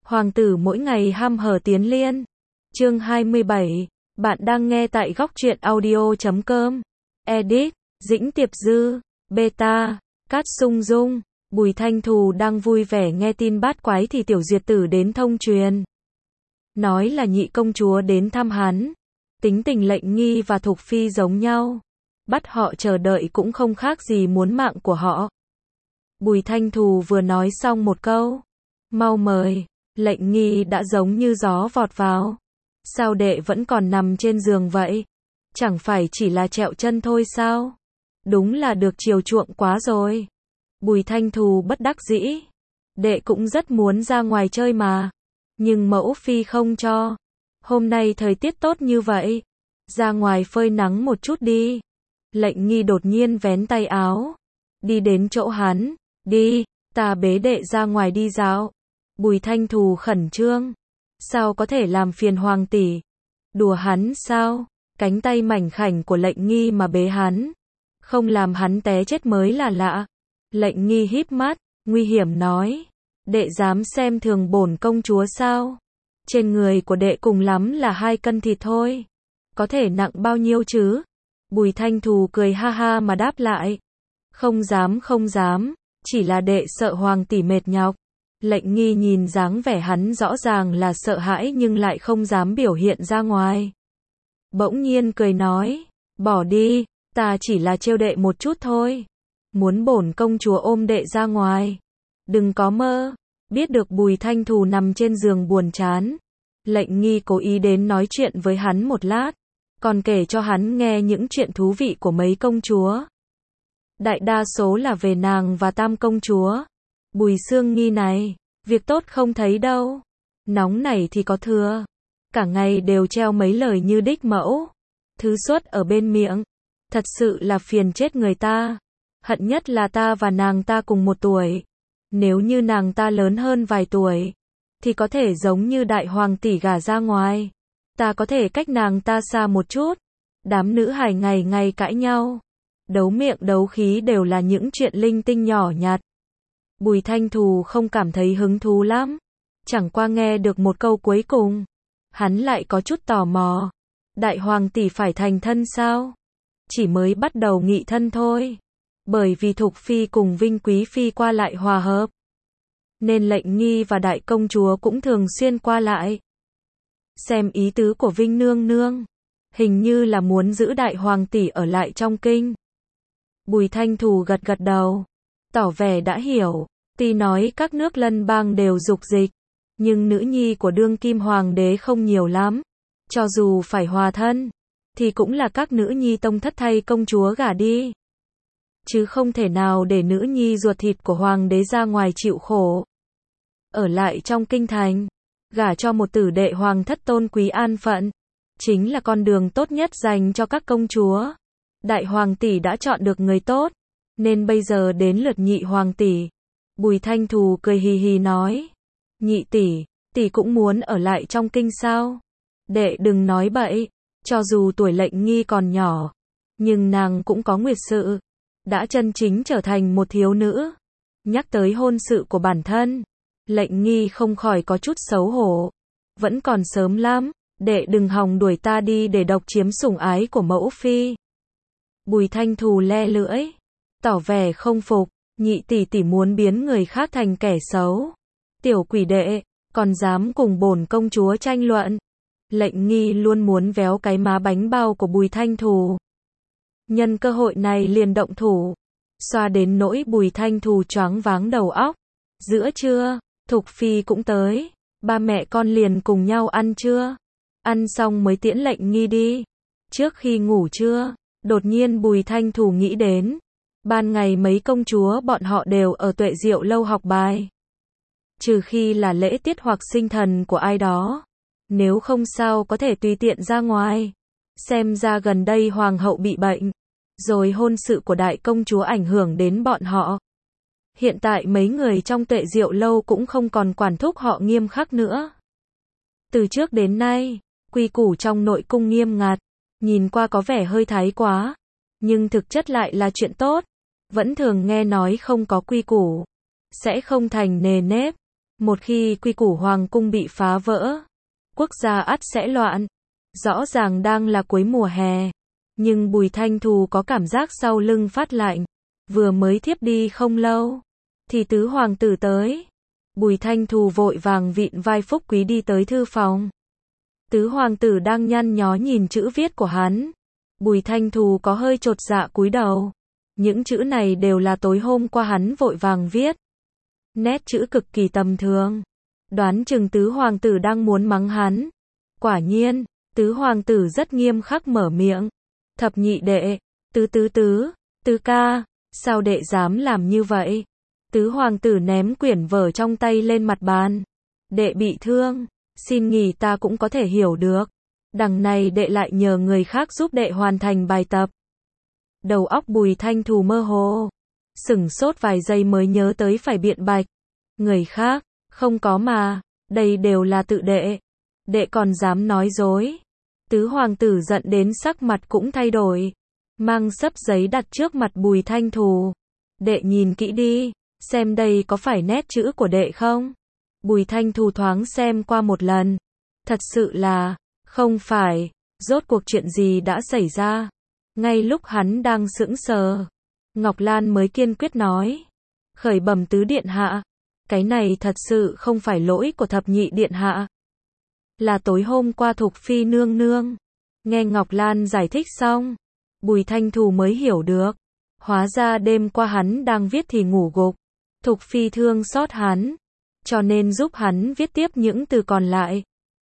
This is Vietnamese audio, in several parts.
Hoàng tử mỗi ngày ham hở tiến liên. Chương 27. Bạn đang nghe tại góc truyện audio.com. Edit, Dĩnh Tiệp Dư, Beta, Cát Sung Dung. Bùi Thanh Thù đang vui vẻ nghe tin bát quái thì Tiểu Duyệt Tử đến thông truyền. Nói là nhị công chúa đến thăm hắn. Tính tình Lệnh Nghi và Thục Phi giống nhau. Bắt họ chờ đợi cũng không khác gì muốn mạng của họ. Bùi Thanh Thù vừa nói xong một câu. Mau mời. Lệnh Nghi đã giống như gió vọt vào. Sao đệ vẫn còn nằm trên giường vậy? Chẳng phải chỉ là trẹo chân thôi sao? Đúng là được chiều chuộng quá rồi. Bùi Thanh Thù bất đắc dĩ. Đệ cũng rất muốn ra ngoài chơi mà. Nhưng mẫu phi không cho. Hôm nay thời tiết tốt như vậy. Ra ngoài phơi nắng một chút đi. Lệnh Nghi đột nhiên vén tay áo. Đi đến chỗ hắn. Đi, ta bế đệ ra ngoài đi dạo. Bùi Thanh Thù khẩn trương. Sao có thể làm phiền hoàng tỷ? Đùa hắn sao? Cánh tay mảnh khảnh của Lệnh Nghi mà bế hắn. Không làm hắn té chết mới là lạ. Lệnh Nghi híp mắt, nguy hiểm nói. Đệ dám xem thường bổn công chúa sao? Trên người của đệ cùng lắm là 2 cân thịt thôi. Có thể nặng bao nhiêu chứ? Bùi Thanh Thù cười ha ha mà đáp lại. Không dám không dám, chỉ là đệ sợ hoàng tỷ mệt nhọc. Lệnh Nghi nhìn dáng vẻ hắn rõ ràng là sợ hãi nhưng lại không dám biểu hiện ra ngoài. Bỗng nhiên cười nói, bỏ đi, ta chỉ là trêu đệ một chút thôi. Muốn bổn công chúa ôm đệ ra ngoài. Đừng có mơ. Biết được Bùi Thanh Thù nằm trên giường buồn chán. Lệnh Nghi cố ý đến nói chuyện với hắn một lát. Còn kể cho hắn nghe những chuyện thú vị của mấy công chúa. Đại đa số là về nàng và Tam công chúa. Bùi Sương Nghi này, việc tốt không thấy đâu. Nóng này thì có thừa. Cả ngày đều treo mấy lời như đích mẫu. Thứ suốt ở bên miệng. Thật sự là phiền chết người ta. Hận nhất là ta và nàng ta cùng một tuổi. Nếu như nàng ta lớn hơn vài tuổi, thì có thể giống như đại hoàng tỷ gả ra ngoài. Ta có thể cách nàng ta xa một chút. Đám nữ hài ngày ngày cãi nhau. Đấu miệng đấu khí đều là những chuyện linh tinh nhỏ nhặt. Bùi Thanh Thù không cảm thấy hứng thú lắm. Chẳng qua nghe được một câu cuối cùng. Hắn lại có chút tò mò. Đại hoàng tỷ phải thành thân sao? Chỉ mới bắt đầu nghị thân thôi. Bởi vì Thục Phi cùng Vinh Quý Phi qua lại hòa hợp. Nên Lệnh Nghi và đại công chúa cũng thường xuyên qua lại. Xem ý tứ của Vinh Nương Nương. Hình như là muốn giữ đại hoàng tỷ ở lại trong kinh. Bùi Thanh Thù gật gật đầu. Tỏ vẻ đã hiểu. Tuy nói các nước lân bang đều dục dịch. Nhưng nữ nhi của đương kim hoàng đế không nhiều lắm. Cho dù phải hòa thân. Thì cũng là các nữ nhi tông thất thay công chúa gả đi. Chứ không thể nào để nữ nhi ruột thịt của hoàng đế ra ngoài chịu khổ. Ở lại trong kinh thành. Gả cho một tử đệ hoàng thất tôn quý an phận. Chính là con đường tốt nhất dành cho các công chúa. Đại hoàng tỷ đã chọn được người tốt. Nên bây giờ đến lượt nhị hoàng tỷ. Bùi Thanh Thù cười hì hì nói. Nhị tỷ, tỷ cũng muốn ở lại trong kinh sao? Đệ đừng nói bậy. Cho dù tuổi Lệnh Nghi còn nhỏ. Nhưng nàng cũng có nguyệt sự. Đã chân chính trở thành một thiếu nữ. Nhắc tới hôn sự của bản thân. Lệnh Nghi không khỏi có chút xấu hổ. Vẫn còn sớm lắm. Đệ đừng hòng đuổi ta đi để độc chiếm sủng ái của mẫu phi. Bùi Thanh Thù le lưỡi. Tỏ vẻ không phục. Nhị tỷ tỷ muốn biến người khác thành kẻ xấu. Tiểu quỷ đệ, còn dám cùng bổn công chúa tranh luận. Lệnh Nghi luôn muốn véo cái má bánh bao của Bùi Thanh Thù. Nhân cơ hội này liền động thủ. Xoa đến nỗi Bùi Thanh Thù choáng váng đầu óc. Giữa trưa, Thục Phi cũng tới. Ba mẹ con liền cùng nhau ăn trưa. Ăn xong mới tiễn Lệnh Nghi đi. Trước khi ngủ trưa, đột nhiên Bùi Thanh Thù nghĩ đến. Ban ngày mấy công chúa bọn họ đều ở Tuệ Diệu lâu học bài. Trừ khi là lễ tiết hoặc sinh thần của ai đó. Nếu không sao có thể tùy tiện ra ngoài. Xem ra gần đây hoàng hậu bị bệnh. Rồi hôn sự của đại công chúa ảnh hưởng đến bọn họ. Hiện tại mấy người trong Tuệ Diệu lâu cũng không còn quản thúc họ nghiêm khắc nữa. Từ trước đến nay, quy củ trong nội cung nghiêm ngặt. Nhìn qua có vẻ hơi thái quá. Nhưng thực chất lại là chuyện tốt. Vẫn thường nghe nói không có quy củ sẽ không thành nề nếp. Một khi quy củ hoàng cung bị phá vỡ, quốc gia ắt sẽ loạn. Rõ ràng đang là cuối mùa hè, nhưng Bùi Thanh Thù có cảm giác sau lưng phát lạnh. Vừa mới thiếp đi không lâu, thì tứ hoàng tử tới. Bùi Thanh Thù vội vàng vịn vai Phúc Quý đi tới thư phòng. Tứ hoàng tử đang nhăn nhó nhìn chữ viết của hắn. Bùi Thanh Thù có hơi chột dạ cúi đầu. Những chữ này đều là tối hôm qua hắn vội vàng viết. Nét chữ cực kỳ tầm thường. Đoán chừng tứ hoàng tử đang muốn mắng hắn. Quả nhiên, tứ hoàng tử rất nghiêm khắc mở miệng. Thập nhị đệ, tứ ca, sao đệ dám làm như vậy? Tứ hoàng tử ném quyển vở trong tay lên mặt bàn. Đệ bị thương, xin nghỉ ta cũng có thể hiểu được. Đằng này đệ lại nhờ người khác giúp đệ hoàn thành bài tập. Đầu óc Bùi Thanh Thù mơ hồ. Sửng sốt vài giây mới nhớ tới phải biện bạch. Người khác, không có mà, đây đều là tự đệ. Đệ còn dám nói dối. Tứ hoàng tử giận đến sắc mặt cũng thay đổi. Mang xấp giấy đặt trước mặt Bùi Thanh Thù. Đệ nhìn kỹ đi, xem đây có phải nét chữ của đệ không? Bùi Thanh Thù thoáng xem qua một lần. Thật sự là, không phải, rốt cuộc chuyện gì đã xảy ra? Ngay lúc hắn đang sững sờ, Ngọc Lan mới kiên quyết nói. Khởi bẩm tứ điện hạ, cái này thật sự không phải lỗi của thập nhị điện hạ. Là tối hôm qua Thục Phi nương nương. Nghe Ngọc Lan giải thích xong, Bùi Thanh Thù mới hiểu được. Hóa ra đêm qua hắn đang viết thì ngủ gục. Thục Phi thương xót hắn, cho nên giúp hắn viết tiếp những từ còn lại.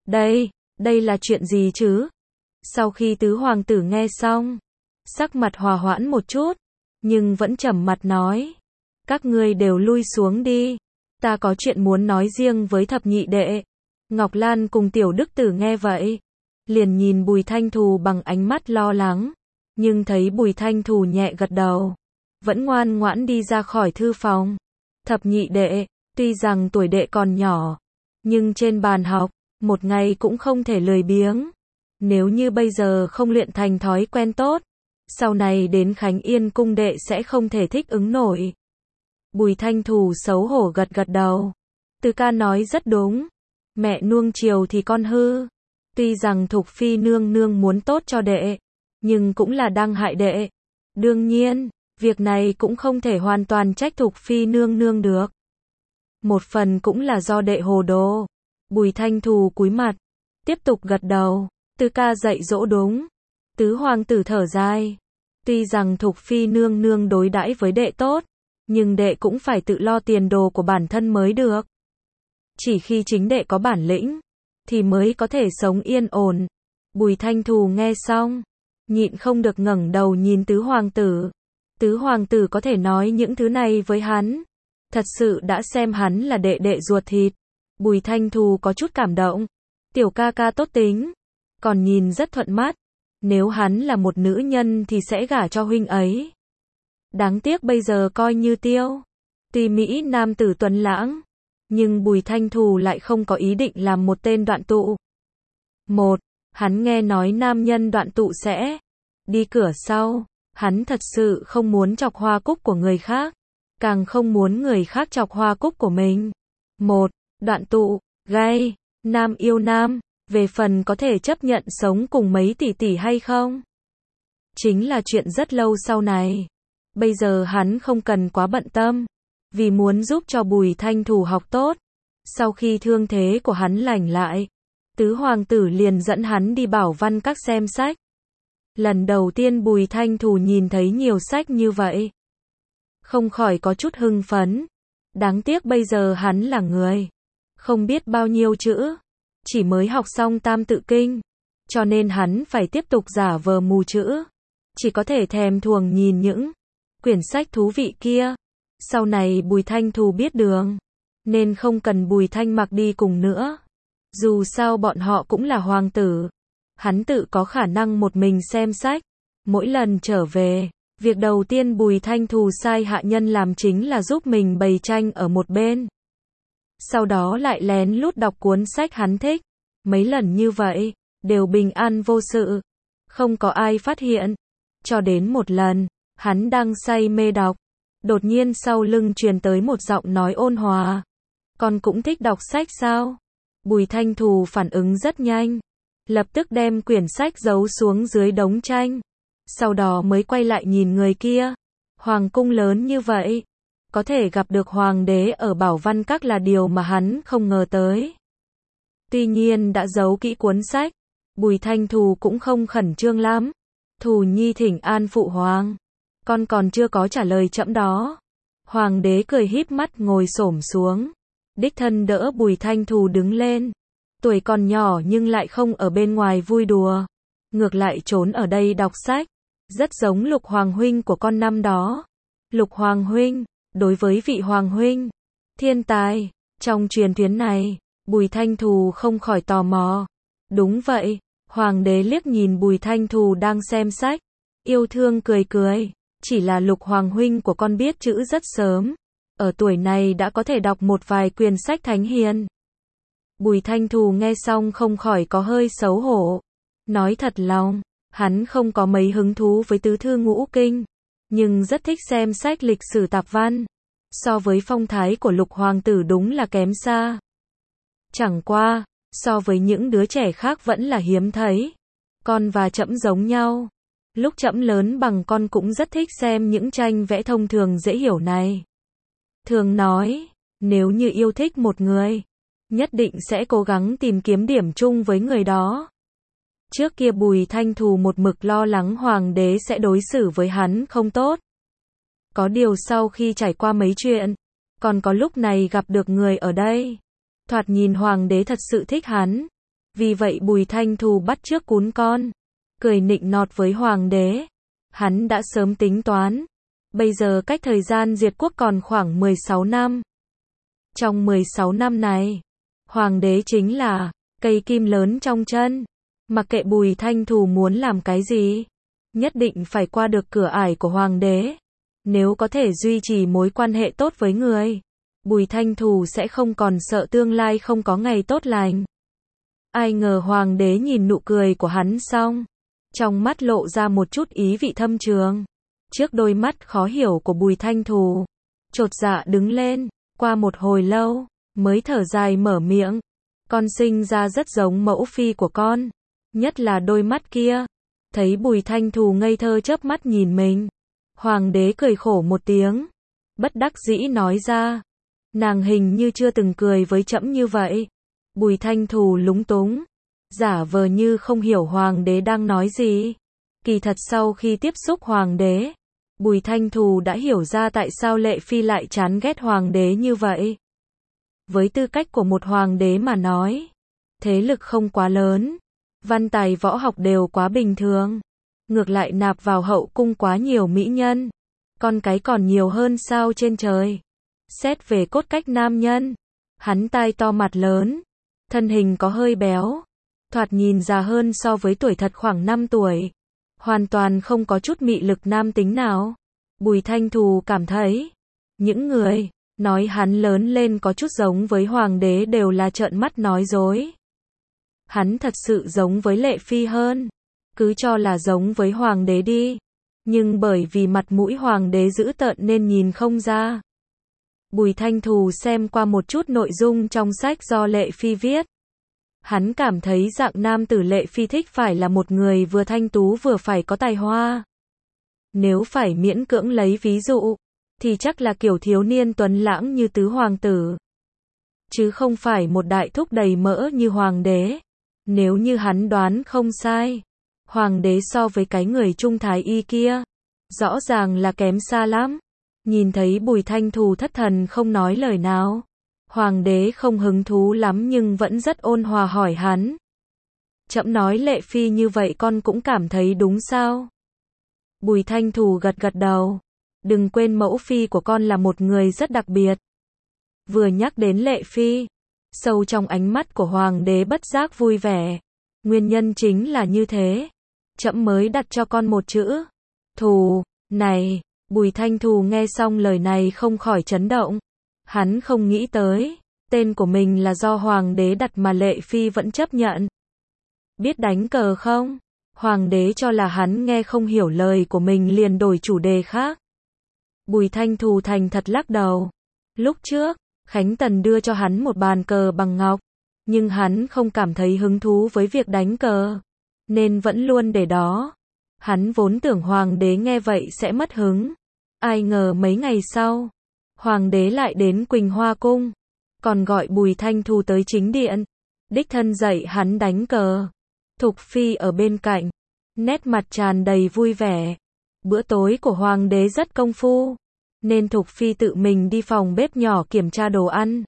Đây là chuyện gì chứ? Sau khi tứ hoàng tử nghe xong, sắc mặt hòa hoãn một chút, nhưng vẫn trầm mặt nói. Các ngươi đều lui xuống đi. Ta có chuyện muốn nói riêng với thập nhị đệ. Ngọc Lan cùng Tiểu Đức Tử nghe vậy, liền nhìn Bùi Thanh Thù bằng ánh mắt lo lắng, nhưng thấy Bùi Thanh Thù nhẹ gật đầu, vẫn ngoan ngoãn đi ra khỏi thư phòng. Thập nhị đệ, tuy rằng tuổi đệ còn nhỏ, nhưng trên bàn học, một ngày cũng không thể lười biếng. Nếu như bây giờ không luyện thành thói quen tốt, sau này đến Khánh Yên cung đệ sẽ không thể thích ứng nổi. Bùi Thanh Thù xấu hổ gật gật đầu. Tứ ca nói rất đúng. Mẹ nuông chiều thì con hư. Tuy rằng Thục Phi nương nương muốn tốt cho đệ, nhưng cũng là đang hại đệ. Đương nhiên, việc này cũng không thể hoàn toàn trách Thục Phi nương nương được. Một phần cũng là do đệ hồ đồ. Bùi Thanh Thù cúi mặt, tiếp tục gật đầu. Tứ ca dạy dỗ đúng. Tứ hoàng tử thở dài. Tuy rằng Thục Phi nương nương đối đãi với đệ tốt, nhưng đệ cũng phải tự lo tiền đồ của bản thân mới được. Chỉ khi chính đệ có bản lĩnh, thì mới có thể sống yên ổn. Bùi Thanh Thù nghe xong, nhịn không được ngẩng đầu nhìn tứ hoàng tử. Tứ hoàng tử có thể nói những thứ này với hắn, thật sự đã xem hắn là đệ đệ ruột thịt. Bùi Thanh Thù có chút cảm động. Tiểu ca ca tốt tính, còn nhìn rất thuận mắt. Nếu hắn là một nữ nhân thì sẽ gả cho huynh ấy. Đáng tiếc bây giờ coi như tiêu. Tuy Mỹ nam tử tuấn lãng, nhưng Bùi Thanh Thù lại không có ý định làm một tên đoạn tụ. Hắn nghe nói nam nhân đoạn tụ sẽ đi cửa sau. Hắn thật sự không muốn chọc hoa cúc của người khác, càng không muốn người khác chọc hoa cúc của mình. Đoạn tụ, gay, nam yêu nam, về phần có thể chấp nhận sống cùng mấy tỷ tỷ hay không, chính là chuyện rất lâu sau này. Bây giờ hắn không cần quá bận tâm, vì muốn giúp cho Bùi Thanh Thù học tốt. Sau khi thương thế của hắn lành lại, tứ hoàng tử liền dẫn hắn đi Bảo Văn Các xem sách. Lần đầu tiên Bùi Thanh Thù nhìn thấy nhiều sách như vậy, không khỏi có chút hưng phấn. Đáng tiếc bây giờ hắn là người không biết bao nhiêu chữ, chỉ mới học xong Tam Tự Kinh, cho nên hắn phải tiếp tục giả vờ mù chữ, chỉ có thể thèm thuồng nhìn những quyển sách thú vị kia. Sau này Bùi Thanh Thù biết đường, nên không cần Bùi Thanh Mặc đi cùng nữa. Dù sao bọn họ cũng là hoàng tử, hắn tự có khả năng một mình xem sách. Mỗi lần trở về, việc đầu tiên Bùi Thanh Thù sai hạ nhân làm chính là giúp mình bày tranh ở một bên. Sau đó lại lén lút đọc cuốn sách hắn thích. Mấy lần như vậy, đều bình an vô sự, không có ai phát hiện. Cho đến một lần, hắn đang say mê đọc, đột nhiên sau lưng truyền tới một giọng nói ôn hòa. con cũng thích đọc sách sao? Bùi Thanh Thù phản ứng rất nhanh, lập tức đem quyển sách giấu xuống dưới đống tranh, sau đó mới quay lại nhìn người kia. Hoàng cung lớn như vậy, có thể gặp được hoàng đế ở Bảo Văn Các là điều mà hắn không ngờ tới. Tuy nhiên đã giấu kỹ cuốn sách, Bùi Thanh Thù cũng không khẩn trương lắm. Thù nhi thỉnh an phụ hoàng, con còn chưa có trả lời trẫm đó. Hoàng đế cười híp mắt ngồi xổm xuống, đích thân đỡ Bùi Thanh Thù đứng lên. Tuổi còn nhỏ nhưng lại không ở bên ngoài vui đùa, ngược lại trốn ở đây đọc sách, rất giống Lục Hoàng huynh của con năm đó. Lục Hoàng huynh, đối với vị Hoàng huynh, thiên tài, trong truyền thuyết này, Bùi Thanh Thù không khỏi tò mò. Đúng vậy, Hoàng đế liếc nhìn Bùi Thanh Thù đang xem sách, yêu thương cười cười, chỉ là Lục Hoàng huynh của con biết chữ rất sớm, ở tuổi này đã có thể đọc một vài quyển sách thánh hiền. Bùi Thanh Thù nghe xong không khỏi có hơi xấu hổ. Nói thật lòng, hắn không có mấy hứng thú với tứ thư ngũ kinh, nhưng rất thích xem sách lịch sử tạp văn. So với phong thái của Lục hoàng tử đúng là kém xa. Chẳng qua, so với những đứa trẻ khác vẫn là hiếm thấy. Con và trẫm giống nhau. Lúc trẫm lớn bằng con cũng rất thích xem những tranh vẽ thông thường dễ hiểu này. Thường nói, nếu như yêu thích một người, nhất định sẽ cố gắng tìm kiếm điểm chung với người đó. Trước kia Bùi Thanh Thù một mực lo lắng hoàng đế sẽ đối xử với hắn không tốt. Có điều sau khi trải qua mấy chuyện, còn có lúc này gặp được người ở đây, thoạt nhìn hoàng đế thật sự thích hắn. Vì vậy Bùi Thanh Thù bắt chước cún con, cười nịnh nọt với hoàng đế. Hắn đã sớm tính toán, bây giờ cách thời gian diệt quốc còn khoảng 16 năm. Trong 16 năm này, hoàng đế chính là cây kim lớn trong chân. Mặc kệ Bùi Thanh Thù muốn làm cái gì, nhất định phải qua được cửa ải của hoàng đế. Nếu có thể duy trì mối quan hệ tốt với người, Bùi Thanh Thù sẽ không còn sợ tương lai không có ngày tốt lành. Ai ngờ hoàng đế nhìn nụ cười của hắn xong, trong mắt lộ ra một chút ý vị thâm trường. Trước đôi mắt khó hiểu của Bùi Thanh Thù, chột dạ đứng lên, qua một hồi lâu, mới thở dài mở miệng. Con sinh ra rất giống mẫu phi của con, nhất là đôi mắt kia. Thấy Bùi Thanh Thù ngây thơ chớp mắt nhìn mình, hoàng đế cười khổ một tiếng, bất đắc dĩ nói ra. Nàng hình như chưa từng cười với trẫm như vậy. Bùi Thanh Thù lúng túng, giả vờ như không hiểu hoàng đế đang nói gì. Kỳ thật sau khi tiếp xúc hoàng đế, Bùi Thanh Thù đã hiểu ra tại sao Lệ Phi lại chán ghét hoàng đế như vậy. Với tư cách của một hoàng đế mà nói, thế lực không quá lớn, văn tài võ học đều quá bình thường, ngược lại nạp vào hậu cung quá nhiều mỹ nhân, con cái còn nhiều hơn sao trên trời. Xét về cốt cách nam nhân, hắn tai to mặt lớn, thân hình có hơi béo, thoạt nhìn già hơn so với tuổi thật khoảng 5 tuổi, hoàn toàn không có chút mị lực nam tính nào. Bùi Thanh Thù cảm thấy, những người nói hắn lớn lên có chút giống với hoàng đế đều là trợn mắt nói dối. Hắn thật sự giống với Lệ Phi hơn, cứ cho là giống với hoàng đế đi, nhưng bởi vì mặt mũi hoàng đế dữ tợn nên nhìn không ra. Bùi Thanh Thù xem qua một chút nội dung trong sách do Lệ Phi viết. Hắn cảm thấy dạng nam tử Lệ Phi thích phải là một người vừa thanh tú vừa phải có tài hoa. Nếu phải miễn cưỡng lấy ví dụ, thì chắc là kiểu thiếu niên tuấn lãng như tứ hoàng tử, chứ không phải một đại thúc đầy mỡ như hoàng đế. Nếu như hắn đoán không sai, hoàng đế so với cái người trung thái y kia, rõ ràng là kém xa lắm. Nhìn thấy Bùi Thanh Thù thất thần không nói lời nào, hoàng đế không hứng thú lắm nhưng vẫn rất ôn hòa hỏi hắn. Trẫm nói Lệ Phi như vậy con cũng cảm thấy đúng sao? Bùi Thanh Thù gật gật đầu. Đừng quên mẫu phi của con là một người rất đặc biệt. Vừa nhắc đến Lệ Phi, sâu trong ánh mắt của hoàng đế bất giác vui vẻ. Nguyên nhân chính là như thế, trẫm mới đặt cho con một chữ Thù. Này, Bùi Thanh Thù nghe xong lời này không khỏi chấn động. Hắn không nghĩ tới, tên của mình là do hoàng đế đặt mà Lệ Phi vẫn chấp nhận. Biết đánh cờ không? Hoàng đế cho là hắn nghe không hiểu lời của mình liền đổi chủ đề khác. Bùi Thanh Thù thành thật lắc đầu. Lúc trước, Khánh Tần đưa cho hắn một bàn cờ bằng ngọc, nhưng hắn không cảm thấy hứng thú với việc đánh cờ, nên vẫn luôn để đó. Hắn vốn tưởng hoàng đế nghe vậy sẽ mất hứng. Ai ngờ mấy ngày sau, hoàng đế lại đến Quỳnh Hoa Cung, còn gọi Bùi Thanh Thu tới chính điện, đích thân dạy hắn đánh cờ. Thục Phi ở bên cạnh, nét mặt tràn đầy vui vẻ. Bữa tối của hoàng đế rất công phu, nên Thục Phi tự mình đi phòng bếp nhỏ kiểm tra đồ ăn.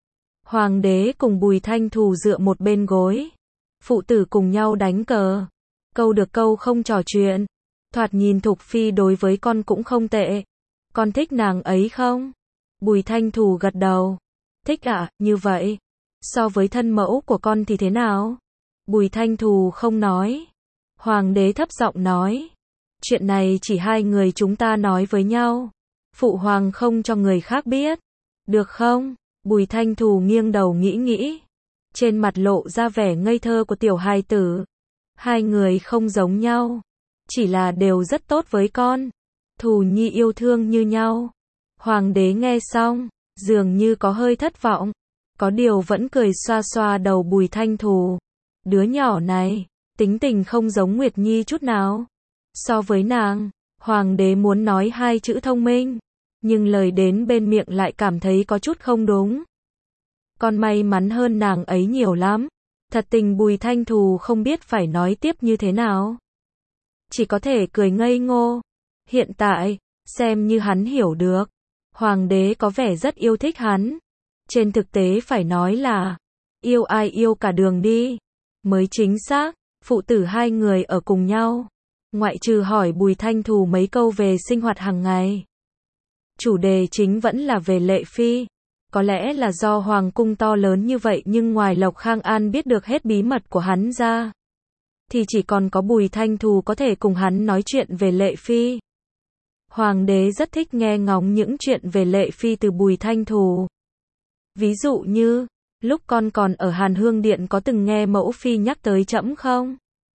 Hoàng đế cùng Bùi Thanh Thu dựa một bên gối, phụ tử cùng nhau đánh cờ, câu được câu không trò chuyện. Thoạt nhìn Thục Phi đối với con cũng không tệ. Con thích nàng ấy không? Bùi Thanh Thu gật đầu. Thích ạ, như vậy. So với thân mẫu của con thì thế nào? Bùi Thanh Thu không nói. Hoàng đế thấp giọng nói. Chuyện này chỉ hai người chúng ta nói với nhau. Phụ hoàng không cho người khác biết. Được không? Bùi Thanh Thu nghiêng đầu nghĩ. Trên mặt lộ ra vẻ ngây thơ của tiểu hài tử. Hai người không giống nhau. Chỉ là đều rất tốt với con. Thù Nhi yêu thương như nhau. Hoàng đế nghe xong, dường như có hơi thất vọng. Có điều vẫn cười xoa xoa đầu Bùi Thanh Thu. Đứa nhỏ này, tính tình không giống Nguyệt Nhi chút nào. So với nàng, hoàng đế muốn nói hai chữ thông minh, nhưng lời đến bên miệng lại cảm thấy có chút không đúng. Con may mắn hơn nàng ấy nhiều lắm. Thật tình Bùi Thanh Thu không biết phải nói tiếp như thế nào. Chỉ có thể cười ngây ngô. Hiện tại, xem như hắn hiểu được. Hoàng đế có vẻ rất yêu thích hắn. Trên thực tế phải nói là, yêu ai yêu cả đường đi. Mới chính xác, phụ tử hai người ở cùng nhau. Ngoại trừ hỏi Bùi Thanh Thu mấy câu về sinh hoạt hàng ngày. Chủ đề chính vẫn là về Lệ Phi. Có lẽ là do hoàng cung to lớn như vậy nhưng ngoài Lộc Khang An biết được hết bí mật của hắn ra, thì chỉ còn có Bùi Thanh Thu có thể cùng hắn nói chuyện về Lệ Phi. Hoàng đế rất thích nghe ngóng những chuyện về Lệ Phi từ Bùi Thanh Thu. Ví dụ như, lúc con còn ở Hàn Hương Điện có từng nghe mẫu phi nhắc tới trẫm không?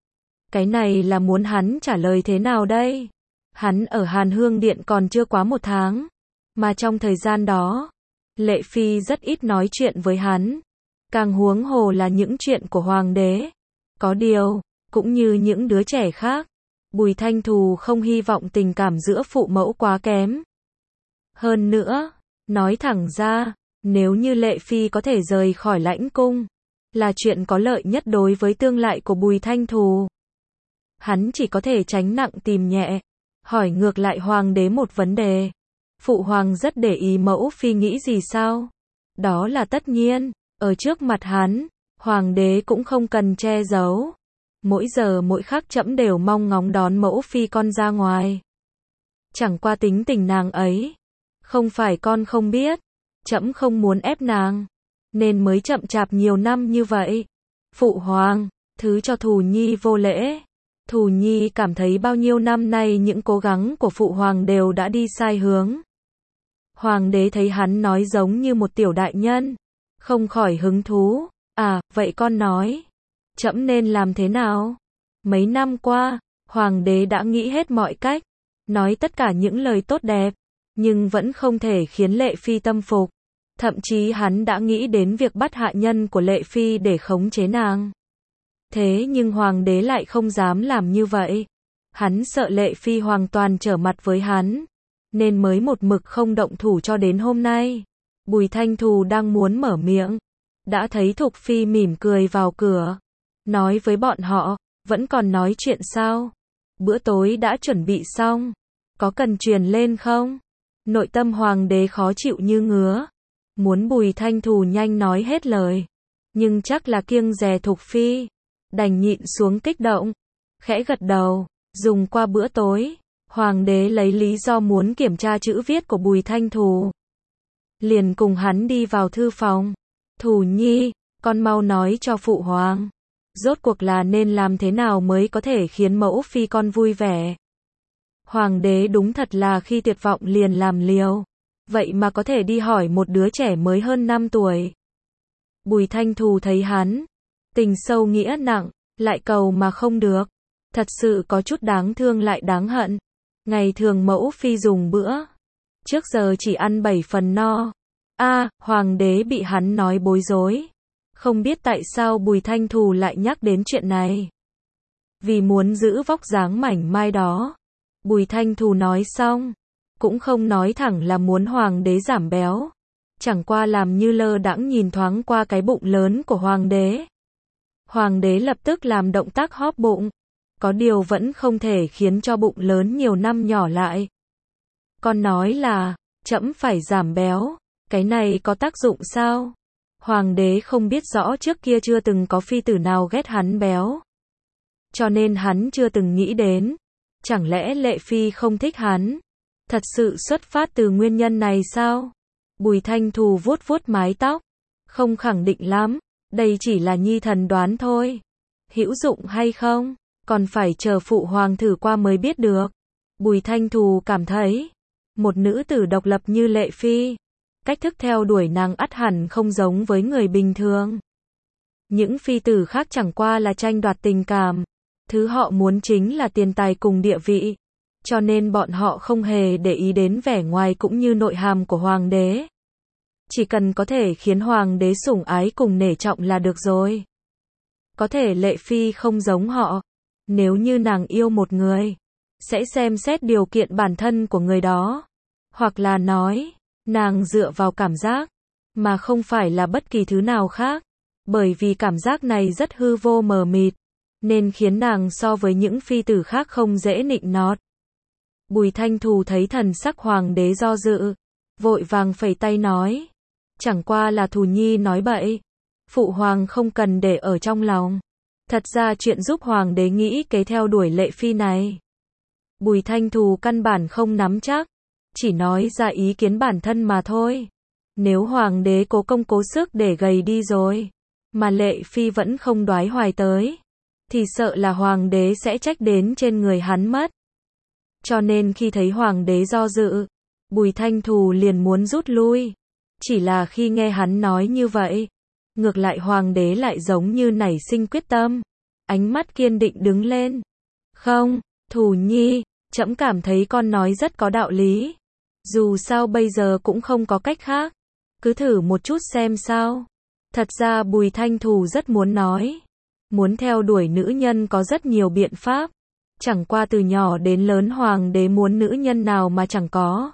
Cái này là muốn hắn trả lời thế nào đây? Hắn ở Hàn Hương Điện còn chưa quá 1 tháng, mà trong thời gian đó, Lệ Phi rất ít nói chuyện với hắn. Càng huống hồ là những chuyện của hoàng đế. Có điều, cũng như những đứa trẻ khác, Bùi Thanh Thu không hy vọng tình cảm giữa phụ mẫu quá kém. Hơn nữa, nói thẳng ra, nếu như Lệ Phi có thể rời khỏi lãnh cung, là chuyện có lợi nhất đối với tương lai của Bùi Thanh Thu. Hắn chỉ có thể tránh nặng tìm nhẹ, hỏi ngược lại hoàng đế một vấn đề. Phụ hoàng rất để ý mẫu phi nghĩ gì sao? Đó là tất nhiên, ở trước mặt hắn, hoàng đế cũng không cần che giấu. Mỗi giờ mỗi khắc trẫm đều mong ngóng đón mẫu phi con ra ngoài. Chẳng qua tính tình nàng ấy, không phải con không biết, trẫm không muốn ép nàng, nên mới chậm chạp nhiều năm như vậy. Phụ hoàng, thứ cho Thù Nhi vô lễ. Thù Nhi cảm thấy bao nhiêu năm nay những cố gắng của phụ hoàng đều đã đi sai hướng. Hoàng đế thấy hắn nói giống như một tiểu đại nhân, không khỏi hứng thú. À, vậy con nói, trẫm nên làm thế nào? Mấy năm qua, hoàng đế đã nghĩ hết mọi cách, nói tất cả những lời tốt đẹp, nhưng vẫn không thể khiến Lệ Phi tâm phục. Thậm chí hắn đã nghĩ đến việc bắt hạ nhân của Lệ Phi để khống chế nàng. Thế nhưng hoàng đế lại không dám làm như vậy. Hắn sợ Lệ Phi hoàn toàn trở mặt với hắn, nên mới một mực không động thủ cho đến hôm nay. Bùi Thanh Thu đang muốn mở miệng, đã thấy Thục Phi mỉm cười vào cửa, nói với bọn họ, vẫn còn nói chuyện sao? Bữa tối đã chuẩn bị xong, có cần truyền lên không? Nội tâm hoàng đế khó chịu như ngứa, muốn Bùi Thanh Thu nhanh nói hết lời, nhưng chắc là kiêng dè Thục Phi, đành nhịn xuống kích động, khẽ gật đầu. Dùng qua bữa tối, hoàng đế lấy lý do muốn kiểm tra chữ viết của Bùi Thanh Thu, liền cùng hắn đi vào thư phòng. Thù Nhi, con mau nói cho phụ hoàng, rốt cuộc là nên làm thế nào mới có thể khiến mẫu phi con vui vẻ. Hoàng đế đúng thật là khi tuyệt vọng liền làm liều, vậy mà có thể đi hỏi một đứa trẻ mới hơn 5 tuổi. Bùi Thanh Thu thấy hắn, tình sâu nghĩa nặng, lại cầu mà không được, thật sự có chút đáng thương lại đáng hận. Ngày thường mẫu phi dùng bữa, trước giờ chỉ ăn 7 phần no, Hoàng đế bị hắn nói bối rối. Không biết tại sao Bùi Thanh Thù lại nhắc đến chuyện này. Vì muốn giữ vóc dáng mảnh mai đó. Bùi Thanh Thù nói xong. Cũng không nói thẳng là muốn hoàng đế giảm béo. Chẳng qua làm như lơ đãng nhìn thoáng qua cái bụng lớn của hoàng đế. Hoàng đế lập tức làm động tác hóp bụng. Có điều vẫn không thể khiến cho bụng lớn nhiều năm nhỏ lại. Con nói là, trẫm phải giảm béo. Cái này có tác dụng sao? Hoàng đế không biết rõ trước kia chưa từng có phi tử nào ghét hắn béo. Cho nên hắn chưa từng nghĩ đến. Chẳng lẽ Lệ Phi không thích hắn? Thật sự xuất phát từ nguyên nhân này sao? Bùi Thanh Thù vuốt vuốt mái tóc. Không khẳng định lắm. Đây chỉ là nhi thần đoán thôi. Hữu dụng hay không? Còn phải chờ phụ hoàng thử qua mới biết được. Bùi Thanh Thù cảm thấy. Một nữ tử độc lập như Lệ Phi. Cách thức theo đuổi nàng ắt hẳn không giống với người bình thường. Những phi tử khác chẳng qua là tranh đoạt tình cảm. Thứ họ muốn chính là tiền tài cùng địa vị. Cho nên bọn họ không hề để ý đến vẻ ngoài cũng như nội hàm của hoàng đế. Chỉ cần có thể khiến hoàng đế sủng ái cùng nể trọng là được rồi. Có thể Lệ Phi không giống họ. Nếu như nàng yêu một người, sẽ xem xét điều kiện bản thân của người đó. Hoặc là nói, nàng dựa vào cảm giác, mà không phải là bất kỳ thứ nào khác. Bởi vì cảm giác này rất hư vô mờ mịt, nên khiến nàng so với những phi tử khác không dễ nịnh nọt. Bùi Thanh Thù thấy thần sắc hoàng đế do dự, vội vàng phẩy tay nói. Chẳng qua là Thù Nhi nói bậy. Phụ hoàng không cần để ở trong lòng. Thật ra chuyện giúp hoàng đế nghĩ kế theo đuổi Lệ Phi này. Bùi Thanh Thù căn bản không nắm chắc. Chỉ nói ra ý kiến bản thân mà thôi. Nếu hoàng đế cố công cố sức để gầy đi rồi, mà Lệ Phi vẫn không đoái hoài tới, thì sợ là hoàng đế sẽ trách đến trên người hắn mất. Cho nên khi thấy hoàng đế do dự, Bùi Thanh Thù liền muốn rút lui. Chỉ là khi nghe hắn nói như vậy, ngược lại hoàng đế lại giống như nảy sinh quyết tâm. Ánh mắt kiên định đứng lên. Không, Thù Nhi, trẫm cảm thấy con nói rất có đạo lý. Dù sao bây giờ cũng không có cách khác. Cứ thử một chút xem sao. Thật ra Bùi Thanh Thù rất muốn nói. Muốn theo đuổi nữ nhân có rất nhiều biện pháp. Chẳng qua từ nhỏ đến lớn hoàng đế muốn nữ nhân nào mà chẳng có.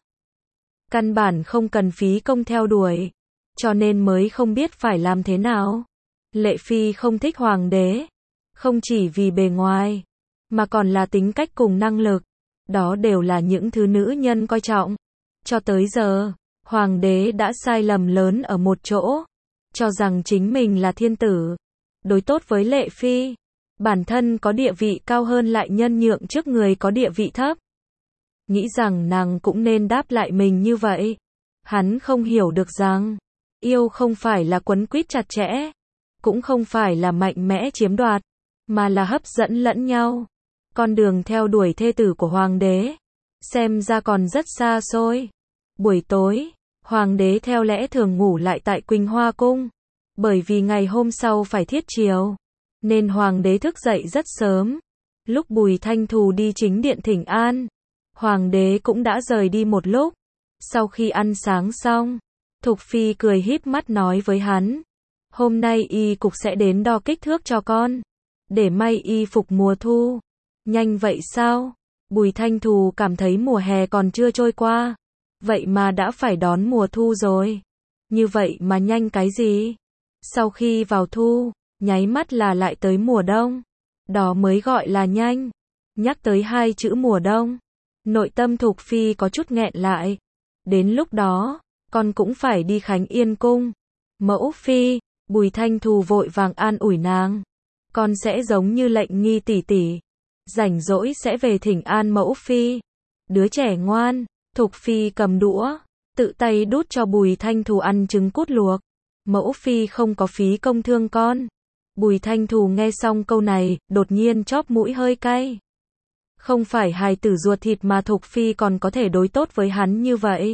Căn bản không cần phí công theo đuổi. Cho nên mới không biết phải làm thế nào. Lệ Phi không thích hoàng đế. Không chỉ vì bề ngoài, mà còn là tính cách cùng năng lực. Đó đều là những thứ nữ nhân coi trọng. Cho tới giờ, hoàng đế đã sai lầm lớn ở một chỗ. Cho rằng chính mình là thiên tử. Đối tốt với Lệ Phi. Bản thân có địa vị cao hơn lại nhân nhượng trước người có địa vị thấp. Nghĩ rằng nàng cũng nên đáp lại mình như vậy. Hắn không hiểu được rằng, yêu không phải là quấn quýt chặt chẽ. Cũng không phải là mạnh mẽ chiếm đoạt. Mà là hấp dẫn lẫn nhau. Con đường theo đuổi thê tử của hoàng đế, xem ra còn rất xa xôi. Buổi tối, hoàng đế theo lẽ thường ngủ lại tại Quỳnh Hoa Cung. Bởi vì ngày hôm sau phải thiết triều, nên hoàng đế thức dậy rất sớm. Lúc Bùi Thanh Thù đi chính điện thỉnh an, hoàng đế cũng đã rời đi một lúc. Sau khi ăn sáng xong, Thục Phi cười híp mắt nói với hắn. Hôm nay y cục sẽ đến đo kích thước cho con. Để may y phục mùa thu. Nhanh vậy sao? Bùi Thanh Thù cảm thấy mùa hè còn chưa trôi qua. Vậy mà đã phải đón mùa thu rồi. Như vậy mà nhanh cái gì? Sau khi vào thu, nháy mắt là lại tới mùa đông. Đó mới gọi là nhanh. Nhắc tới hai chữ mùa đông, nội tâm Thục Phi có chút nghẹn lại. Đến lúc đó, con cũng phải đi Khánh Yên Cung. Mẫu Phi, Bùi Thanh Thù vội vàng an ủi nàng. Con sẽ giống như Lệnh Nghi tỷ tỷ. Rảnh rỗi sẽ về thỉnh an Mẫu Phi. Đứa trẻ ngoan. Thục Phi cầm đũa, tự tay đút cho Bùi Thanh Thù ăn trứng cút luộc. Mẫu Phi không có phí công thương con. Bùi Thanh Thù nghe xong câu này, đột nhiên chóp mũi hơi cay. Không phải hài tử ruột thịt mà Thục Phi còn có thể đối tốt với hắn như vậy.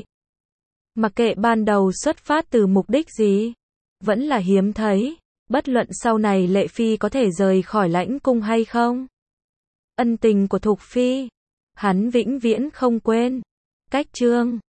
Mặc kệ ban đầu xuất phát từ mục đích gì, vẫn là hiếm thấy. Bất luận sau này Lệ Phi có thể rời khỏi lãnh cung hay không. Ân tình của Thục Phi, hắn vĩnh viễn không quên. Cách chương